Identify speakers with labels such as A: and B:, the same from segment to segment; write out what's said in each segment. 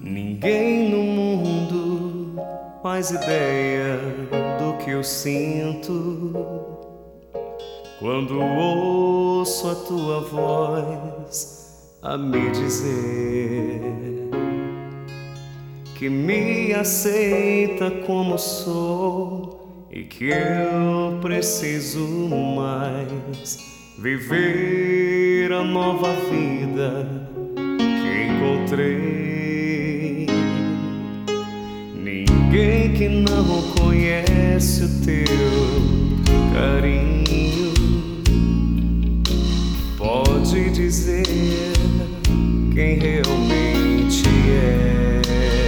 A: Ninguém no mundo faz ideia do que eu sinto quando ouço a tua voz a me dizer que me aceita como sou e que eu preciso mais viver a nova vida que encontrei. Ninguém que não conhece o teu carinho pode dizer quem realmente é.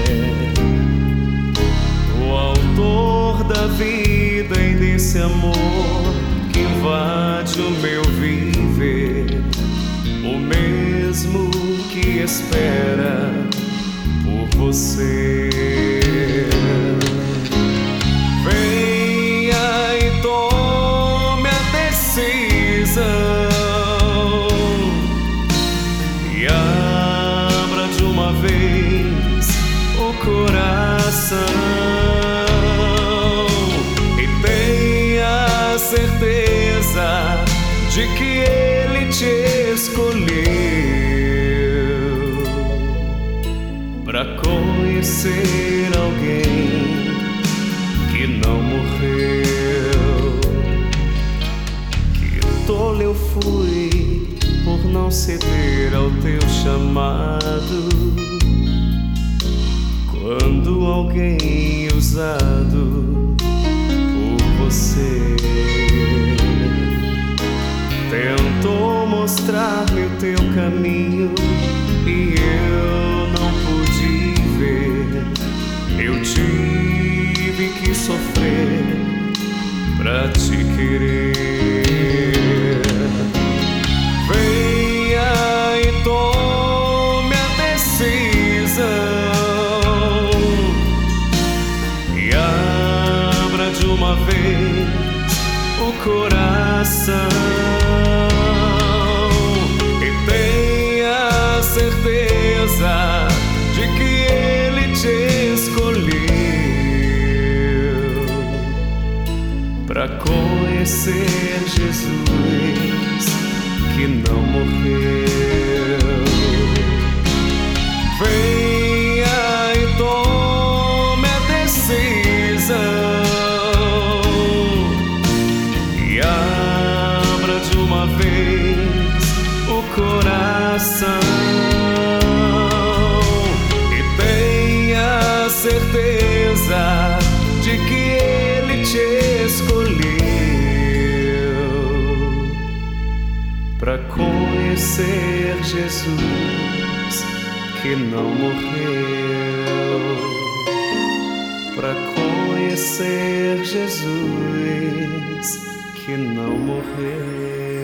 A: O autor da vida e desse amor que invade o meu viver, o mesmo que espera por você. Venha e tome a decisão e abra de uma vez o coração e tenha certeza de que Ele te escolheu para conhecer alguém que não morreu. Que tolo eu fui por não ceder ao teu chamado, quando alguém usado por você tentou mostrar-me o teu caminho e eu não pude ver. Eu tive que sofrer pra te querer. Venha e tome a decisão e abra de uma vez o coração e tenha certeza de que Ele te escolheu para conhecer Jesus que não morreu. Venha e tome a decisão e abra de uma vez o coração e tenha certeza de que Ele te escolheu para conhecer Jesus que não morreu, para conhecer Jesus que não morreu.